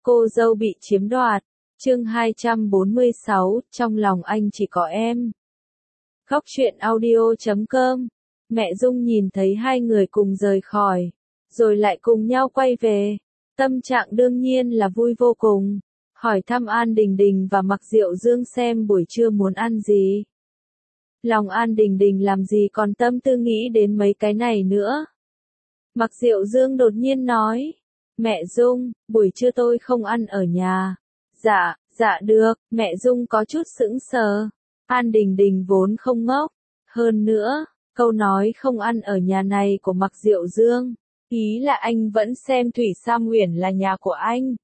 Cô dâu bị chiếm đoạt. Chương 246, trong lòng anh chỉ có em. Góc truyện audio.com. Mẹ Dung nhìn thấy hai người cùng rời khỏi, rồi lại cùng nhau quay về. Tâm trạng đương nhiên là vui vô cùng. Hỏi thăm An Đình Đình và Mạc Diệu Dương xem buổi trưa muốn ăn gì. Lòng An Đình Đình làm gì còn tâm tư nghĩ đến mấy cái này nữa. Mạc Diệu Dương đột nhiên nói. Mẹ Dung, buổi trưa tôi không ăn ở nhà. Dạ được, mẹ Dung có chút sững sờ. An Đình Đình vốn không ngốc. Hơn nữa, câu nói không ăn ở nhà này của Mạc Diệu Dương, ý là anh vẫn xem Thủy Sam Uyển là nhà của anh.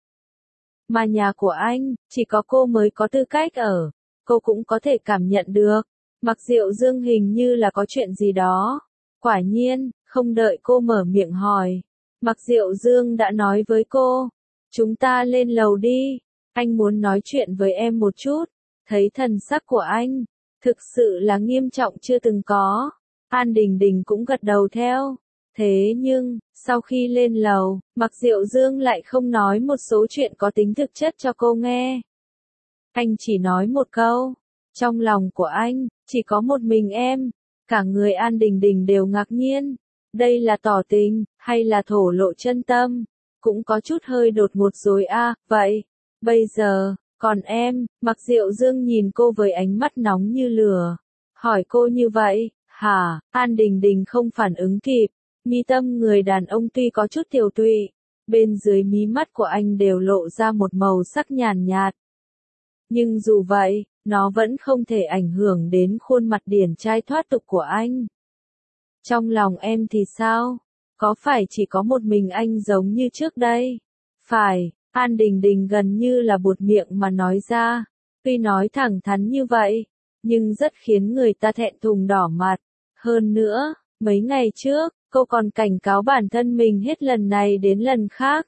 Mà nhà của anh, chỉ có cô mới có tư cách ở. Cô cũng có thể cảm nhận được. Mạc Diệu Dương hình như là có chuyện gì đó. Quả nhiên, không đợi cô mở miệng hỏi, Mạc Diệu Dương đã nói với cô. Chúng ta lên lầu đi. Anh muốn nói chuyện với em một chút. Thấy thần sắc của anh, thực sự là nghiêm trọng chưa từng có. An Đình Đình cũng gật đầu theo. Thế nhưng, sau khi lên lầu, Mạc Diệu Dương lại không nói một số chuyện có tính thực chất cho cô nghe. Anh chỉ nói một câu. Trong lòng của anh, chỉ có một mình em. Cả người An Đình Đình đều ngạc nhiên. Đây là tỏ tình, hay là thổ lộ chân tâm? Cũng có chút hơi đột ngột rồi à, vậy. Bây giờ, còn em, Mạc Diệu Dương nhìn cô với ánh mắt nóng như lửa. Hỏi cô như vậy, hả? An Đình Đình không phản ứng kịp. Mi tâm người đàn ông tuy có chút tiều tụy, bên dưới mí mắt của anh đều lộ ra một màu sắc nhàn nhạt. Nhưng dù vậy, nó vẫn không thể ảnh hưởng đến khuôn mặt điển trai thoát tục của anh. Trong lòng em thì sao? Có phải chỉ có một mình anh giống như trước đây? Phải, An Đình Đình gần như là buột miệng mà nói ra. Tuy nói thẳng thắn như vậy, nhưng rất khiến người ta thẹn thùng đỏ mặt. Hơn nữa, mấy ngày trước, cô còn cảnh cáo bản thân mình hết lần này đến lần khác.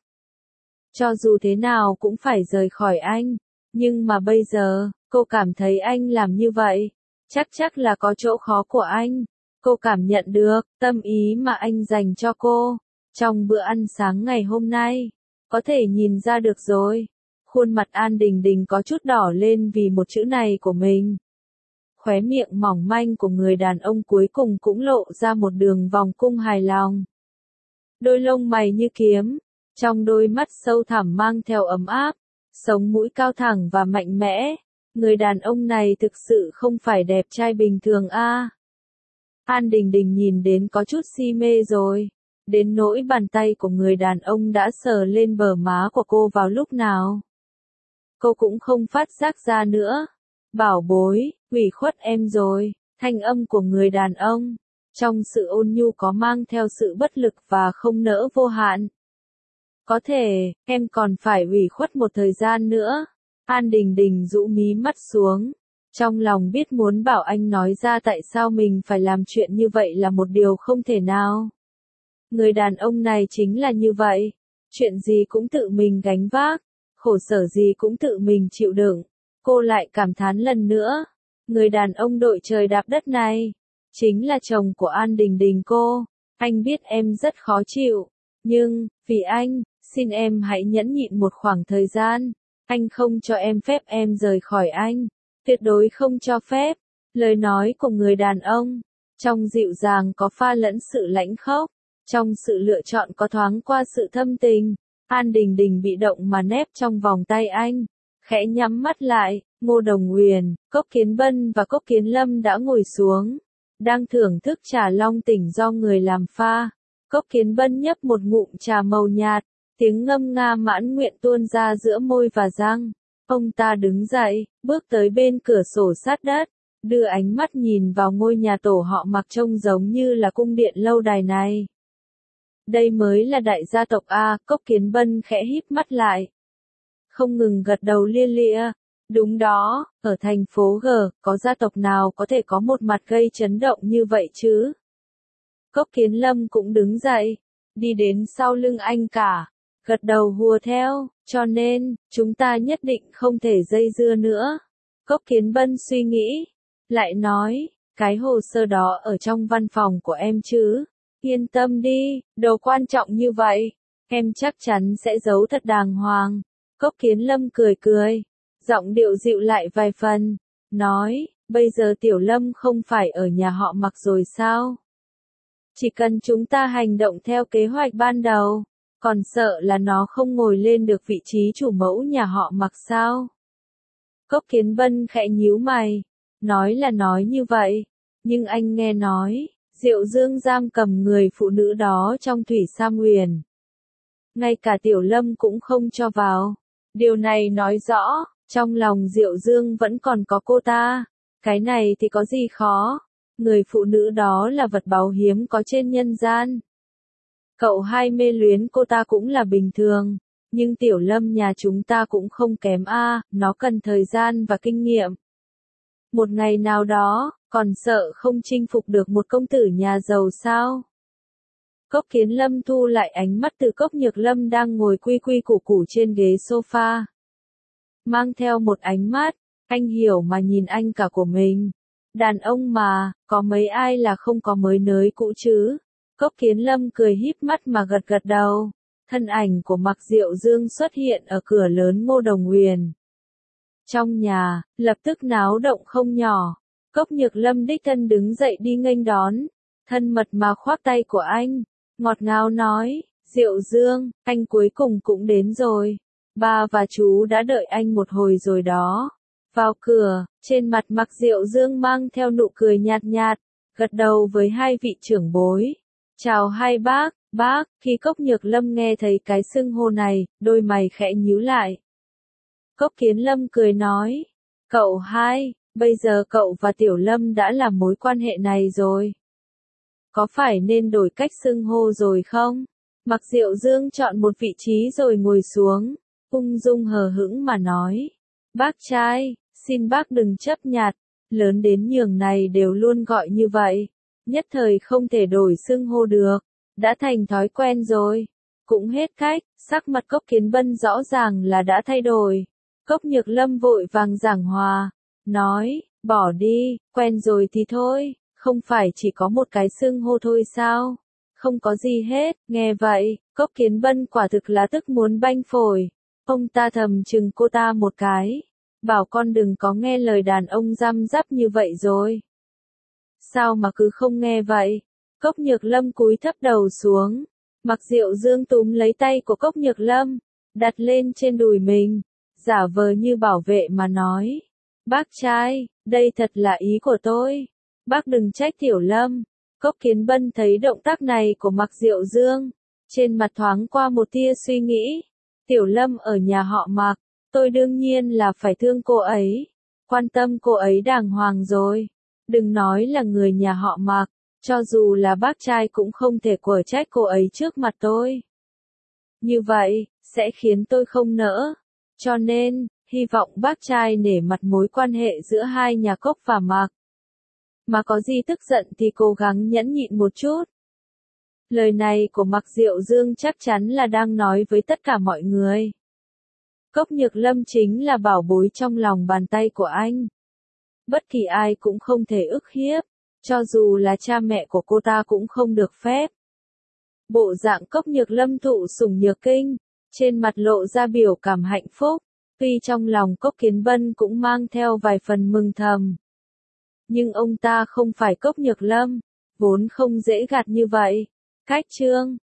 Cho dù thế nào cũng phải rời khỏi anh. Nhưng mà bây giờ, cô cảm thấy anh làm như vậy, chắc là có chỗ khó của anh. Cô cảm nhận được tâm ý mà anh dành cho cô. Trong bữa ăn sáng ngày hôm nay, có thể nhìn ra được rồi. Khuôn mặt An Đình Đình có chút đỏ lên vì một chữ này của mình. Khóe miệng mỏng manh của người đàn ông cuối cùng cũng lộ ra một đường vòng cung hài lòng. Đôi lông mày như kiếm, trong đôi mắt sâu thẳm mang theo ấm áp, sống mũi cao thẳng và mạnh mẽ. Người đàn ông này thực sự không phải đẹp trai bình thường a. An Đình Đình nhìn đến có chút si mê rồi. Đến nỗi bàn tay của người đàn ông đã sờ lên bờ má của cô vào lúc nào. Cô cũng không phát giác ra nữa. Bảo bối, ủy khuất em rồi. Thanh âm của người đàn ông, trong sự ôn nhu có mang theo sự bất lực và không nỡ vô hạn. Có thể, em còn phải ủy khuất một thời gian nữa. An Đình Đình rũ mí mắt xuống. Trong lòng biết muốn bảo anh nói ra tại sao mình phải làm chuyện như vậy là một điều không thể nào. Người đàn ông này chính là như vậy. Chuyện gì cũng tự mình gánh vác. Khổ sở gì cũng tự mình chịu đựng. Cô lại cảm thán lần nữa. Người đàn ông đội trời đạp đất này, chính là chồng của An Đình Đình cô. Anh biết em rất khó chịu. Nhưng, vì anh, xin em hãy nhẫn nhịn một khoảng thời gian. Anh không cho em phép em rời khỏi anh. Tuyệt đối không cho phép. Lời nói của người đàn ông, trong dịu dàng có pha lẫn sự lãnh khốc. Trong sự lựa chọn có thoáng qua sự thâm tình. An Đình Đình bị động mà nép trong vòng tay anh. Khẽ nhắm mắt lại. Ngô Đồng Uyển, Cốc Kiến Bân và Cốc Kiến Lâm đã ngồi xuống. Đang thưởng thức trà long tỉnh do người làm pha. Cốc Kiến Bân nhấp một ngụm trà màu nhạt. Tiếng ngâm nga mãn nguyện tuôn ra giữa môi và răng. Ông ta đứng dậy, bước tới bên cửa sổ sát đất. Đưa ánh mắt nhìn vào ngôi nhà tổ họ Mạc trông giống như là cung điện lâu đài này. Đây mới là đại gia tộc A. Cốc Kiến Bân khẽ híp mắt lại. Không ngừng gật đầu lia lịa. Đúng đó, ở thành phố G, có gia tộc nào có thể có một mặt gây chấn động như vậy chứ? Cốc Kiến Lâm cũng đứng dậy, đi đến sau lưng anh cả, gật đầu hùa theo, cho nên, chúng ta nhất định không thể dây dưa nữa. Cốc Kiến Bân suy nghĩ, lại nói, cái hồ sơ đó ở trong văn phòng của em chứ? Yên tâm đi, đồ quan trọng như vậy, em chắc chắn sẽ giấu thật đàng hoàng. Cốc Kiến Lâm cười cười, giọng điệu dịu lại vài phần, nói, bây giờ Tiểu Lâm không phải ở nhà họ Mạc rồi sao? Chỉ cần chúng ta hành động theo kế hoạch ban đầu, còn sợ là nó không ngồi lên được vị trí chủ mẫu nhà họ Mạc sao? Cốc Kiến Vân khẽ nhíu mày, nói là nói như vậy, nhưng anh nghe nói, Diệu Dương giam cầm người phụ nữ đó trong Thủy Sam Huyền. Ngay cả Tiểu Lâm cũng không cho vào. Điều này nói rõ, trong lòng Diệu Dương vẫn còn có cô ta. Cái này thì có gì khó, người phụ nữ đó là vật báu hiếm có trên nhân gian. Cậu hai mê luyến cô ta cũng là bình thường, nhưng Tiểu Lâm nhà chúng ta cũng không kém a, nó cần thời gian và kinh nghiệm. Một ngày nào đó, còn sợ không chinh phục được một công tử nhà giàu sao? Cốc Kiến Lâm thu lại ánh mắt từ Cốc Nhược Lâm đang ngồi quy quy củ củ trên ghế sofa. Mang theo một ánh mắt, anh hiểu mà nhìn anh cả của mình. Đàn ông mà, có mấy ai là không có mới nới cũ chứ? Cốc Kiến Lâm cười híp mắt mà gật gật đầu. Thân ảnh của Mạc Diệu Dương xuất hiện ở cửa lớn Ngô Đồng Huyền. Trong nhà, lập tức náo động không nhỏ. Cốc Nhược Lâm đích thân đứng dậy đi nghênh đón. Thân mật mà khoác tay của anh, ngọt ngào nói, Diệu Dương, anh cuối cùng cũng đến rồi. Ba và chú đã đợi anh một hồi rồi đó. Vào cửa, trên mặt Mạc Diệu Dương mang theo nụ cười nhạt nhạt, gật đầu với hai vị trưởng bối. Chào hai bác, khi Cốc Nhược Lâm nghe thấy cái xưng hô này, đôi mày khẽ nhíu lại. Cốc Kiến Lâm cười nói, cậu hai, bây giờ cậu và Tiểu Lâm đã là mối quan hệ này rồi. Có phải nên đổi cách xưng hô rồi không? Mạc Diệu Dương chọn một vị trí rồi ngồi xuống, ung dung hờ hững mà nói. Bác trai, xin bác đừng chấp nhặt, lớn đến nhường này đều luôn gọi như vậy. Nhất thời không thể đổi xưng hô được, đã thành thói quen rồi. Cũng hết cách, sắc mặt Cốc Kiến Vân rõ ràng là đã thay đổi. Cốc Nhược Lâm vội vàng giảng hòa, nói, bỏ đi, quen rồi thì thôi, không phải chỉ có một cái xưng hô thôi sao? Không có gì hết, nghe vậy, Cốc Kiến Vân quả thực là tức muốn banh phổi. Ông ta thầm chừng cô ta một cái, bảo con đừng có nghe lời đàn ông răm rắp như vậy rồi. Sao mà cứ không nghe vậy? Cốc Nhược Lâm cúi thấp đầu xuống, Mạc Diệu Dương túm lấy tay của Cốc Nhược Lâm, đặt lên trên đùi mình, giả vờ như bảo vệ mà nói. Bác trai, đây thật là ý của tôi. Bác đừng trách Tiểu Lâm. Cốc Kiến Vân thấy động tác này của Mạc Diệu Dương, trên mặt thoáng qua một tia suy nghĩ. Tiểu Lâm ở nhà họ Mạc, tôi đương nhiên là phải thương cô ấy, quan tâm cô ấy đàng hoàng rồi. Đừng nói là người nhà họ Mạc, cho dù là bác trai cũng không thể quở trách cô ấy trước mặt tôi. Như vậy, sẽ khiến tôi không nỡ. Cho nên, hy vọng bác trai nể mặt mối quan hệ giữa hai nhà Cốc và Mạc. Mà có gì tức giận thì cố gắng nhẫn nhịn một chút. Lời này của Mạc Diệu Dương chắc chắn là đang nói với tất cả mọi người. Cốc Nhược Lâm chính là bảo bối trong lòng bàn tay của anh. Bất kỳ ai cũng không thể ức hiếp, cho dù là cha mẹ của cô ta cũng không được phép. Bộ dạng Cốc Nhược Lâm thụ sủng nhược kinh, trên mặt lộ ra biểu cảm hạnh phúc, tuy trong lòng Cốc Kiến Vân cũng mang theo vài phần mừng thầm. Nhưng ông ta không phải Cốc Nhược Lâm, vốn không dễ gạt như vậy. Cách chương